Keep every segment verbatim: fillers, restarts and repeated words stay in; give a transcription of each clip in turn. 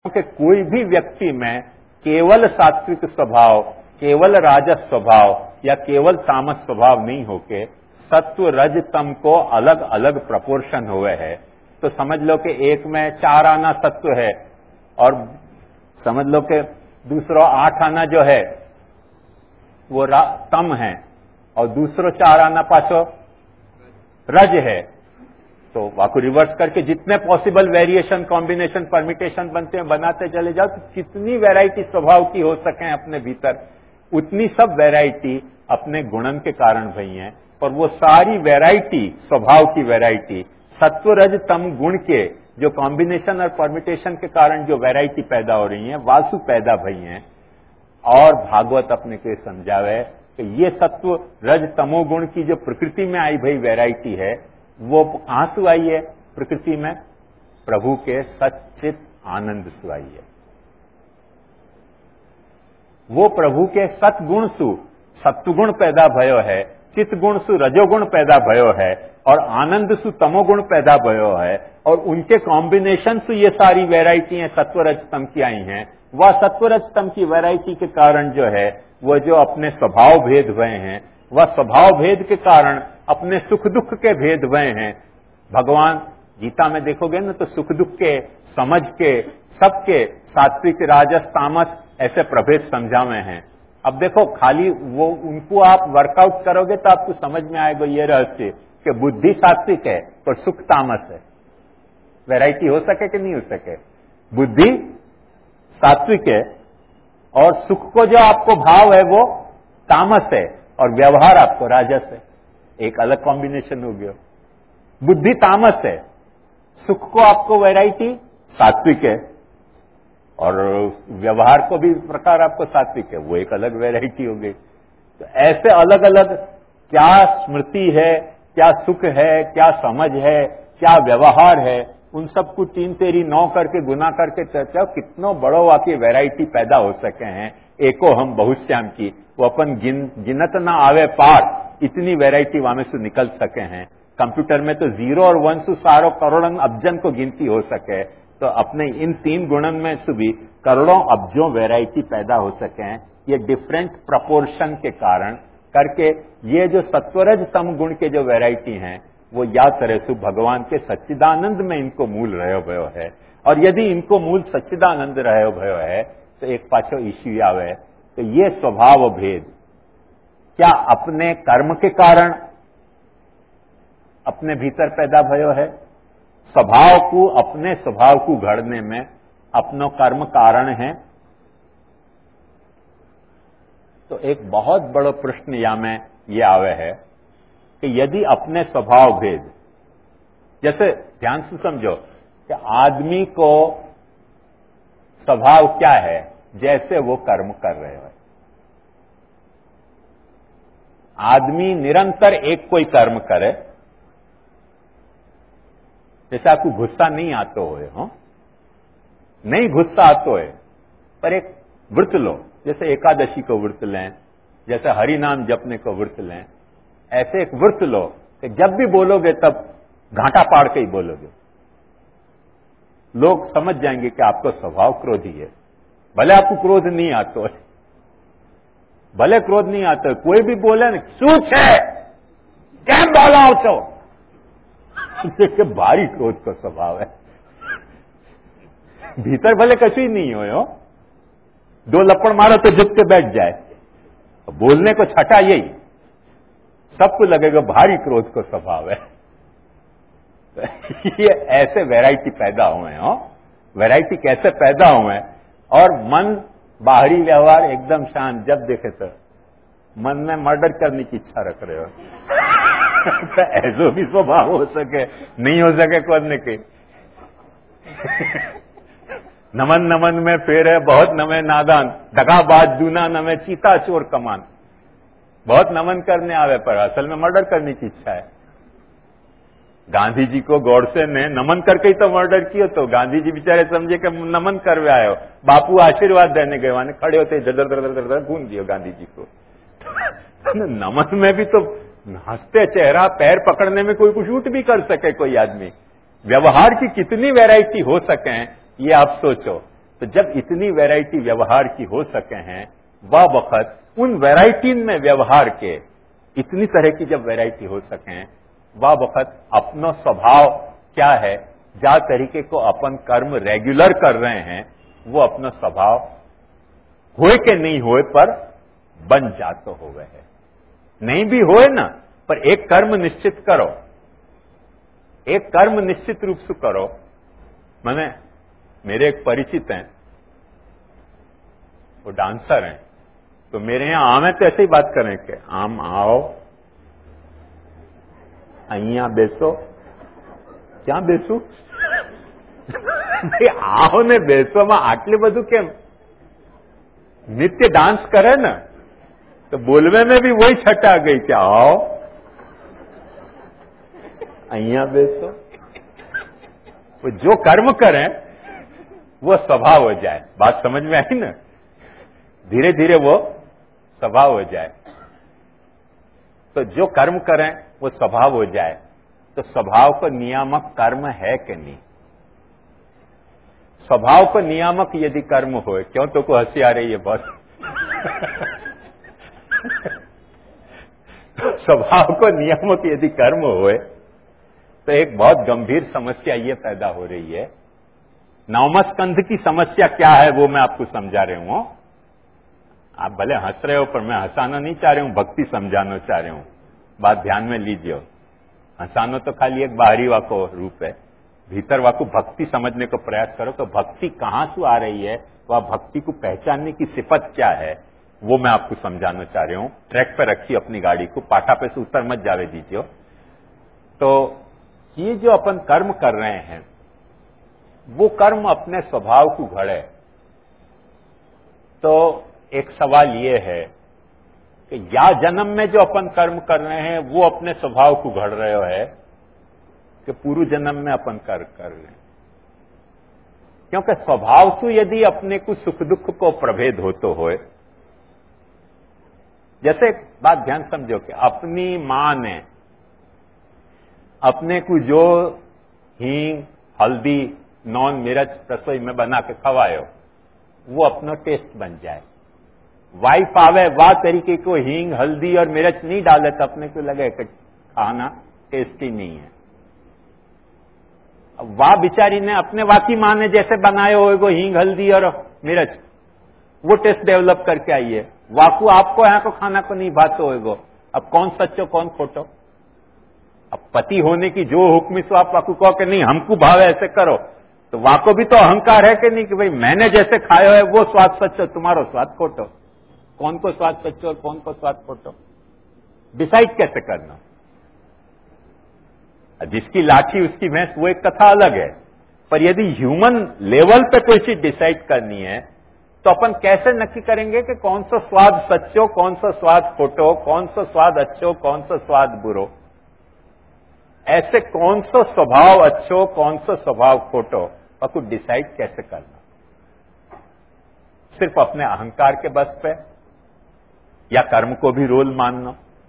कि कोई भी व्यक्ति में केवल सात्विक स्वभाव, केवल राजस स्वभाव या केवल तामस स्वभाव नहीं होके सत्व रज तम को अलग अलग प्रपोर्शन हुए है। तो समझ लो कि एक में चार आना सत्व है और समझ लो कि दूसरा आठ आना जो है वो तम है और दूसरो चार आना पाछो रज है। तो वाको रिवर्स करके जितने पॉसिबल वेरिएशन, कॉम्बिनेशन, परमिटेशन बनते हैं बनाते चले जाओ, तो कितनी वैरायटी स्वभाव की हो सके अपने भीतर, उतनी सब वैरायटी अपने गुणन के कारण भई है। और वो सारी वैरायटी, स्वभाव की वैरायटी, सत्व रज तम गुण के जो कॉम्बिनेशन और परमिटेशन के कारण जो वैरायटी पैदा हो रही है, वासु पैदा भई है। और भागवत अपने को समझावे कि ये सत्व रज तमोगुण की जो प्रकृति में आई भई वैरायटी है, वो कहां से आई है? प्रकृति में प्रभु के सच्चित आनंद से आई है। वो प्रभु के सतगुण सु सत्वगुण पैदा भयो है, चित्त गुण सु रजोगुण पैदा भयो है और आनंद सु तमोगुण पैदा भयो है। और उनके कॉम्बिनेशन से ये सारी वैरायटियां सत्वरजतम की आई हैं। वह सत्वरजतम की वैरायटी के कारण जो है वो जो अपने स्वभाव भेद हुए हैं, वह स्वभाव भेद के कारण अपने सुख दुख के भेद हुए हैं। भगवान गीता में देखोगे ना तो सुख दुख के, समझ के, सबके सात्विक राजस तामस ऐसे प्रभेद समझावे हैं। अब देखो खाली वो उनको आप वर्कआउट करोगे तो आपको समझ में आएगा ये रहस्य कि बुद्धि सात्विक है पर सुख तामस है। वैरायटी हो सके कि नहीं हो सके? बुद्धि सात्विक है और सुख को जो आपको भाव है वो तामस है और व्यवहार आपको राजस है। एक अलग कॉम्बिनेशन हो गया। बुद्धि तामस है, सुख को आपको वैरायटी सात्विक है और व्यवहार को भी प्रकार आपको सात्विक है, वो एक अलग वैरायटी हो गई। तो ऐसे अलग अलग क्या स्मृति है, क्या सुख है, क्या समझ है, क्या व्यवहार है, उन सबको तीन तेरी नौ करके गुना करके चर्चा कितनों बड़ो वाकी वैरायटी पैदा हो सके हैं। एको हम बहुश्याम की वो अपन गिन गिनत ना आवे पार, इतनी वैरायटी वहां से निकल सके हैं। कंप्यूटर में तो जीरो और वन से सारो करोड़ों अब्जन को गिनती हो सके, तो अपने इन तीन गुणन में से भी करोड़ों अब्जों वैरायटी पैदा हो सके हैं। ये डिफरेंट प्रपोर्शन के कारण करके ये जो सत्वरज तम गुण के जो वैरायटी हैं वो या तरह से भगवान के सच्चिदानंद में इनको मूल रहो भयो है। और यदि इनको मूल सच्चिदानंद रहो भयो है तो एक पाछो इश्यू आवे तो ये स्वभाव भेद क्या अपने कर्म के कारण अपने भीतर पैदा भयो है? स्वभाव को, अपने स्वभाव को घड़ने में अपनो कर्म कारण है? तो एक बहुत बड़ा प्रश्न या में ये आवे है कि यदि अपने स्वभाव भेद, जैसे ध्यान से समझो कि आदमी को स्वभाव क्या है, जैसे वो कर्म कर रहे हो। आदमी निरंतर एक कोई कर्म करे, जैसे आपको गुस्सा नहीं आते हुए हो, नहीं गुस्सा आते हुए, पर एक व्रत लो, जैसे एकादशी को व्रत लें, जैसे हरि नाम जपने को व्रत लें, ऐसे एक व्रत लो कि जब भी बोलोगे तब घाटा पाड़ के ही बोलोगे। लोग समझ जाएंगे कि आपका स्वभाव क्रोधी है। भले आपको क्रोध नहीं आता है, भले क्रोध नहीं आता है, कोई भी बोले ना सूच है क्या बोला तो देखिए भारी क्रोध का स्वभाव है। भीतर भले कछु ही नहीं हो, दो लपड़ मारो तो झुक के बैठ जाए। बोलने को छटा यही, सबको लगेगा भारी क्रोध का स्वभाव है। ये ऐसे वैरायटी पैदा हुए हो। वैरायटी कैसे पैदा हुए? और मन बाहरी व्यवहार एकदम शांत, जब देखे तो मन में मर्डर करने की इच्छा रख रहे हो। तो ऐसा भी स्वभाव हो सके, नहीं हो सके करने के। नमन नमन में फेर है बहुत नमे नादान, दगाबाज दूना नमे चीता चोर कमान। बहुत नमन करने आवे पर असल में मर्डर करने की इच्छा है। गांधी जी को गौडसे ने नमन करके ही तो मर्डर किया, तो गांधी जी बेचारे समझे कि नमन करवे आए हो, बापू आशीर्वाद देने गए, वहां खड़े होते दर दर दर दर गूंज दियो गांधी जी को। नमन में भी तो हंसते चेहरा, पैर पकड़ने में कोई कुछ शूट भी कर सके कोई आदमी। व्यवहार की कितनी वैरायटी हो सके ये आप सोचो। तो जब इतनी वैरायटी व्यवहार की हो सके हैं, वह वक्त उन वैरायटी में व्यवहार के इतनी तरह की जब वैरायटी हो सके, वह वक्त अपना स्वभाव क्या है, जा तरीके को अपन कर्म रेगुलर कर रहे हैं, वो अपना स्वभाव होए के नहीं होए पर बन जाते होवे है। नहीं भी होए ना, पर एक कर्म निश्चित करो, एक कर्म निश्चित रूप से करो। मैंने मेरे एक परिचित हैं, वो डांसर हैं, तो मेरे यहां आम है तो ऐसे ही बात करें कि आम आओ, अहिया बेसो, क्या बेसू? भाई आओ ने बेसो में आटली बधु केम? नित्य डांस करे ना, तो बोलवे में भी वही छट आ गई कि आओ अहिया बेसो। वो जो कर्म करें वो स्वभाव हो जाए। बात समझ में आई ना? धीरे धीरे वो स्वभाव हो जाए। तो जो कर्म करें वो स्वभाव हो जाए। तो स्वभाव को नियामक कर्म है कि नहीं? स्वभाव को नियामक यदि कर्म हो, क्यों तो को हंसी आ रही है बहुत? स्वभाव को नियामक यदि कर्म होए तो एक बहुत गंभीर समस्या ये पैदा हो रही है। नवम स्कंध की समस्या क्या है वो मैं आपको समझा रहा हूं। आप भले हंस रहे हो, पर मैं हंसाना नहीं चाह रहा हूं, भक्ति समझाना चाह रहा हूं। बात ध्यान में लीजिए। हंसाना तो खाली एक बाहरी वाको रूप है, भीतर वाको भक्ति समझने को प्रयास करो। तो भक्ति कहां से आ रही है, वह भक्ति को पहचानने की सिफत क्या है, वो मैं आपको समझाना चाह रहा हूं। ट्रैक पे रखिए अपनी गाड़ी को, पाटा पे से उतर मत जावे दीजिए। तो ये जो अपन कर्म कर रहे हैं, वो कर्म अपने स्वभाव को घड़े। तो एक सवाल ये है कि या जन्म में जो अपन कर्म कर रहे हैं वो अपने स्वभाव को घड़ रहे हो है कि पूर्व जन्म में अपन कर कर रहे हैं? क्योंकि स्वभाव से यदि अपने को सुख दुख को प्रभेद हो तो होए। जैसे एक बात ध्यान समझो कि अपनी मां ने अपने को जो हींग हल्दी नॉन मिर्च रसोई में बना के खवायो, वो अपना टेस्ट बन जाए। वाइफ आवे, वाह तरीके को हींग हल्दी और मिर्च नहीं डाले तो अपने को लगे कि खाना टेस्टी नहीं है। अब वाह बेचारी ने अपने वाकी मां ने जैसे बनाए हो वो हींग हल्दी और मिर्च, वो टेस्ट डेवलप करके आई है। वाकू आपको यहां को खाना को नहीं भातो होएगो। अब कौन सच्चो कौन खोटो? अब पति होने की जो हुक्म सो आप वाकू कहो कि नहीं हमको भाव ऐसे करो, तो वाको भी तो अहंकार है कि नहीं कि भाई मैंने जैसे खाया है वो स्वाद सच्चो, तुम्हारो स्वाद खोटो। कौन को स्वाद सच्चो और कौन को स्वाद खोटो डिसाइड कैसे करना? जिसकी लाठी उसकी भैंस, वो एक कथा अलग है। पर यदि ह्यूमन लेवल पे कोई चीज डिसाइड करनी है तो अपन कैसे नक्की करेंगे कि कौन सा स्वाद सच्चो, कौन सा स्वाद खोटो, कौन सा स्वाद अच्छो, कौन सा स्वाद बुरो? ऐसे कौन सा स्वभाव अच्छो, कौन सा स्वभाव खोटो, और कुछ डिसाइड कैसे करना? सिर्फ अपने अहंकार के बस पे, या कर्म को भी रोल मानना?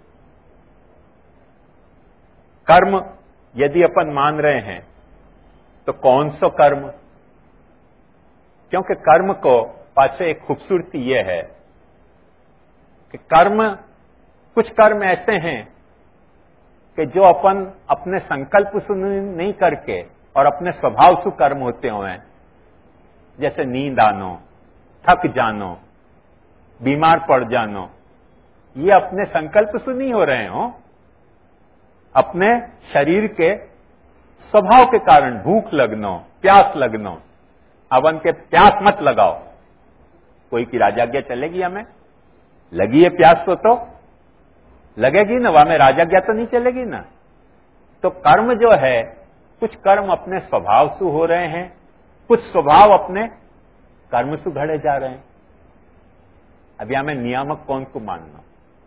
कर्म यदि अपन मान रहे हैं तो कौन सा कर्म? क्योंकि कर्म को पाछे एक खूबसूरती यह है कि कर्म, कुछ कर्म ऐसे हैं कि जो अपन अपने संकल्प से नहीं करके और अपने स्वभाव से कर्म होते हुए, जैसे नींद आनो, थक जानो, बीमार पड़ जानो, ये अपने संकल्प से नहीं हो रहे हो, अपने शरीर के स्वभाव के कारण। भूख लगनो, प्यास लगनो। अब उनके प्यास मत लगाओ, कोई की राजाज्ञा चलेगी? हमें लगी है प्यास तो, तो लगेगी ना, वहां में राजाज्ञा तो नहीं चलेगी ना। तो कर्म जो है, कुछ कर्म अपने स्वभाव से हो रहे हैं, कुछ स्वभाव अपने कर्म से घड़े जा रहे हैं। अब यहां में नियामक कौन को मानना?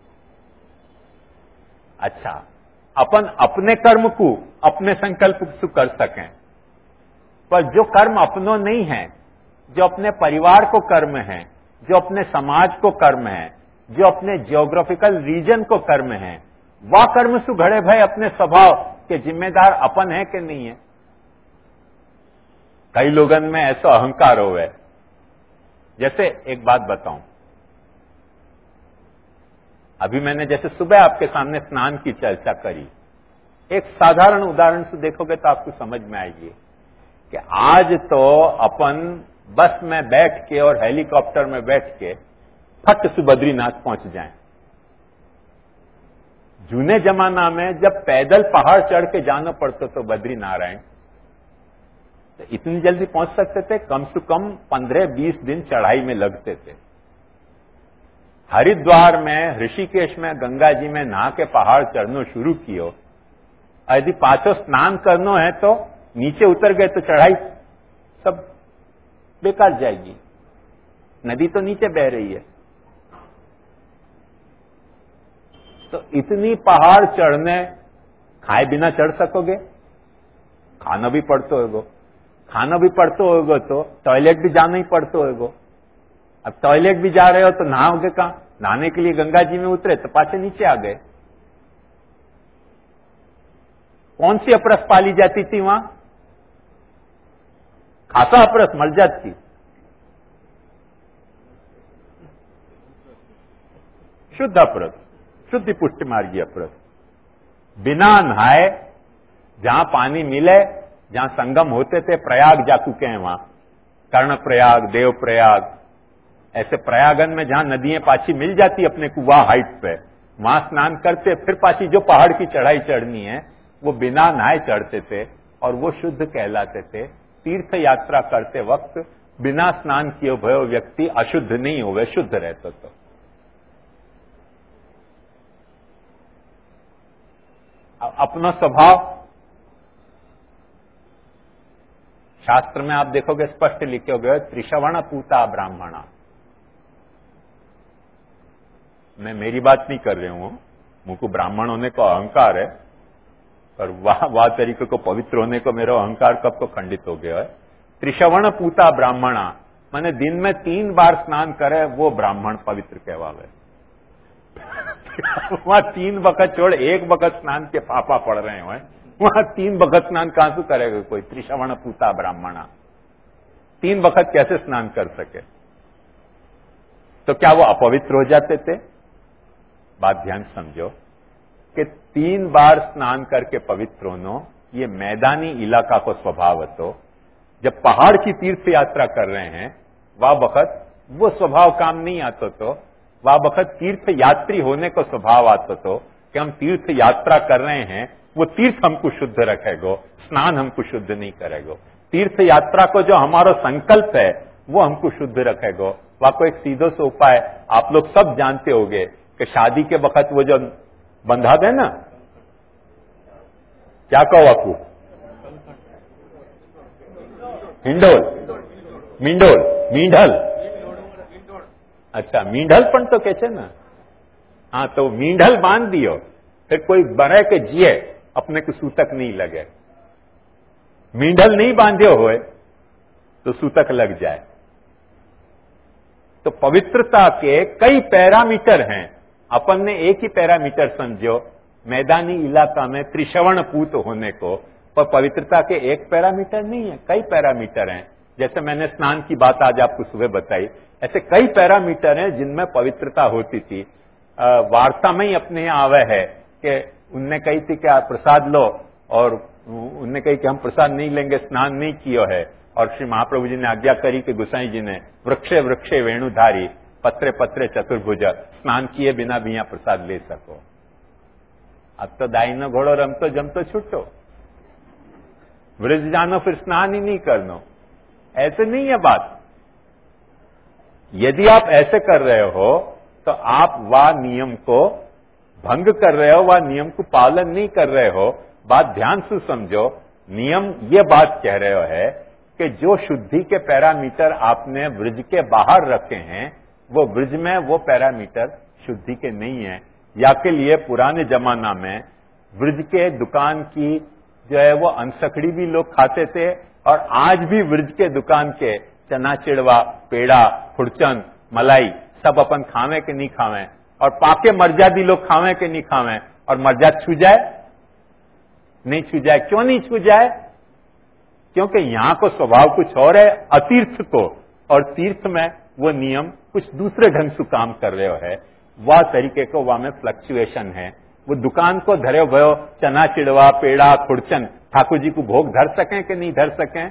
अच्छा, अपन अपने कर्म को अपने संकल्प से कर सकें, पर जो कर्म अपनों नहीं है, जो अपने परिवार को कर्म है, जो अपने समाज को कर्म है, जो अपने जियोग्राफिकल रीजन को कर्म है, वह कर्म से घड़े भय अपने स्वभाव के जिम्मेदार अपन है कि नहीं है? कई लोगन में ऐसा अहंकार होवे जैसे एक बात बताऊं, अभी मैंने जैसे सुबह आपके सामने स्नान की चर्चा करी, एक साधारण उदाहरण से देखोगे तो आपको समझ में आएगी कि आज तो अपन बस में बैठ के और हेलीकॉप्टर में बैठ के फट से बद्रीनाथ पहुंच जाएं। जूने जमाना में जब पैदल पहाड़ चढ़ के जाना पड़ता तो बद्रीनारायण, तो इतनी जल्दी पहुंच सकते थे? कम से कम पंद्रह बीस दिन चढ़ाई में लगते थे। हरिद्वार में, ऋषिकेश में, गंगा जी में नहा के पहाड़ चढ़ना शुरू कियो, यदि पांचों स्नान करना है तो नीचे उतर गए तो चढ़ाई सब बेकार जाएगी, नदी तो नीचे बह रही है। तो इतनी पहाड़ चढ़ने खाए बिना चढ़ सकोगे? खाना भी पड़ता होगा, खाना भी पड़ता होगा तो टॉयलेट भी जाना ही पड़ता होगा। अब टॉयलेट भी जा रहे हो तो नहाओगे कहां? नहाने के लिए गंगा जी में उतरे तो पाछे नीचे आ गए। कौन सी अपरस पाली जाती थी वहां? खासा अपरस मर जाती। शुद्ध अपरस, शुद्धि पुष्टि मार्गी अपरस, बिना नहाए जहां पानी मिले, जहां संगम होते थे, प्रयाग जा चुके हैं वहां, कर्ण प्रयाग, देव प्रयाग, ऐसे प्रयागन में जहां नदियां पाछी मिल जाती अपने को वहां हाइट पे, वहां स्नान करते, फिर पाछी जो पहाड़ की चढ़ाई चढ़नी है वो बिना नहाए चढ़ते थे और वो शुद्ध कहलाते थे। तीर्थ यात्रा करते वक्त बिना स्नान किए हुए व्यक्ति अशुद्ध नहीं हुए, शुद्ध रहते तो। अपना स्वभाव शास्त्र में आप देखोगे स्पष्ट लिखे हुए, त्रिशवण पूता ब्राह्मणा। मैं मेरी बात नहीं कर रही हूं, मुझको ब्राह्मण होने का अहंकार है, पर वह वह तरीके को पवित्र होने को मेरा अहंकार कब को खंडित हो गया है। त्रिशवण पूता ब्राह्मणा माने दिन में तीन बार स्नान करे वो ब्राह्मण पवित्र कहवावे। वहां तीन वक्त छोड़ एक वक्त स्नान के पापा पड़ रहे हैं, वहां तीन वक्त स्नान कहां से करेगा कोई? त्रिशवण पूता ब्राह्मणा, तीन वक्त कैसे स्नान कर सके? तो क्या वो अपवित्र हो जाते थे? बात ध्यान समझो कि तीन बार स्नान करके पवित्र होना ये मैदानी इलाका को स्वभाव तो। जब पहाड़ की तीर्थ यात्रा कर रहे हैं वह वक्त वो स्वभाव काम नहीं आता, तो वह वक्त तीर्थ यात्री होने को स्वभाव आता तो कि हम तीर्थ यात्रा कर रहे हैं, वो तीर्थ हमको शुद्ध रखेगा, स्नान हमको शुद्ध नहीं करेगा। तीर्थ यात्रा को जो हमारा संकल्प है वो हमको शुद्ध रखेगा। वह को एक सीधो से उपाय आप लोग सब जानते होंगे कि शादी के वक्त वो जो बंधा दे ना, क्या कहो आपको? हिंडोल, मींडोल, मींढल, अच्छा मींढल पण तो कहते ना। हाँ, तो मींढल बांध दियो, फिर कोई बने के जिए अपने को सूतक नहीं लगे। मींढल नहीं बांधे हुए तो सूतक लग जाए। तो पवित्रता के कई पैरामीटर हैं, अपन ने एक ही पैरामीटर समझो मैदानी इलाका में त्रिशवण पूत होने को, पर पवित्रता के एक पैरामीटर नहीं है, कई पैरामीटर हैं। जैसे मैंने स्नान की बात आज आपको सुबह बताई, ऐसे कई पैरामीटर हैं जिनमें पवित्रता होती थी। वार्ता में ही अपने यहाँ आवे है कि उनने कही थी कि आप प्रसाद लो, और उनने कही कि हम प्रसाद नहीं लेंगे, स्नान नहीं किया है। और श्री महाप्रभु जी ने आज्ञा करी कि गोसाई जी ने, वृक्षे वृक्षे वेणुधारी, पत्रे पत्रे चतुर्भुज, स्नान किए बिना भी यहां प्रसाद ले सको। अब तो दाई न घोड़ो रमतो जमतो छुट्टो, व्रज जानो फिर स्नान ही नहीं करनो, ऐसे नहीं है बात। यदि आप ऐसे कर रहे हो तो आप वह नियम को भंग कर रहे हो, वह नियम को पालन नहीं कर रहे हो। बात ध्यान से समझो, नियम ये बात कह रहे हो है कि जो शुद्धि के पैरामीटर आपने व्रज के बाहर रखे हैं, वो व्रज में वो पैरामीटर शुद्धि के नहीं है। या के लिए पुराने जमाना में व्रज के दुकान की जो है वो अनसकड़ी भी लोग खाते थे, और आज भी व्रज के दुकान के चना चिड़वा, पेड़ा, खुरचन, मलाई सब अपन खावे के नहीं खावे, और पाके मर्जादी लोग खावे के नहीं खावे, और मर्जाद छू जाए नहीं छू जाए। क्यों नहीं छू जाए? क्योंकि यहां को स्वभाव कुछ और है, अतीर्थ को, और तीर्थ में वो नियम कुछ दूसरे ढंग से काम कर रहे हो है, वह तरीके को वह में फ्लक्चुएशन है। वो दुकान को धरे भयो चना चिड़वा पेड़ा खुड़चन ठाकुर जी को भोग धर सकें कि नहीं धर सकें?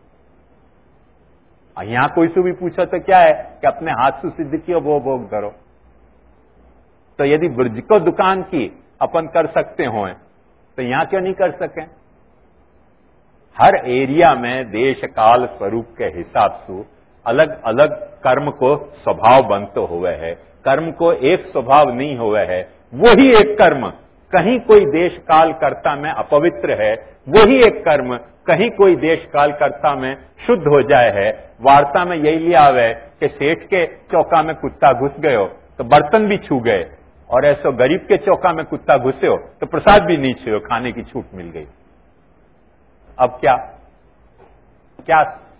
यहां कोई से भी पूछो तो क्या है कि अपने हाथ से सिद्ध किया वो भोग धरो। तो यदि ब्रज को दुकान की अपन कर सकते हो तो यहां क्यों नहीं कर सकें? हर एरिया में देश काल स्वरूप के हिसाब से अलग अलग कर्म को स्वभाव बनते हुए है। कर्म को एक स्वभाव नहीं हुए है, वही एक कर्म कहीं कोई देश काल कर्ता में अपवित्र है, वही एक कर्म कहीं कोई देश काल कर्ता में शुद्ध हो जाए है। वार्ता में यही लिया आवे कि सेठ के चौका में कुत्ता घुस गयो तो बर्तन भी छू गए, और ऐसो गरीब के चौका में कुत्ता घुस्यो तो प्रसाद भी नहीं छुयो, खाने की छूट मिल गई। अब क्या क्या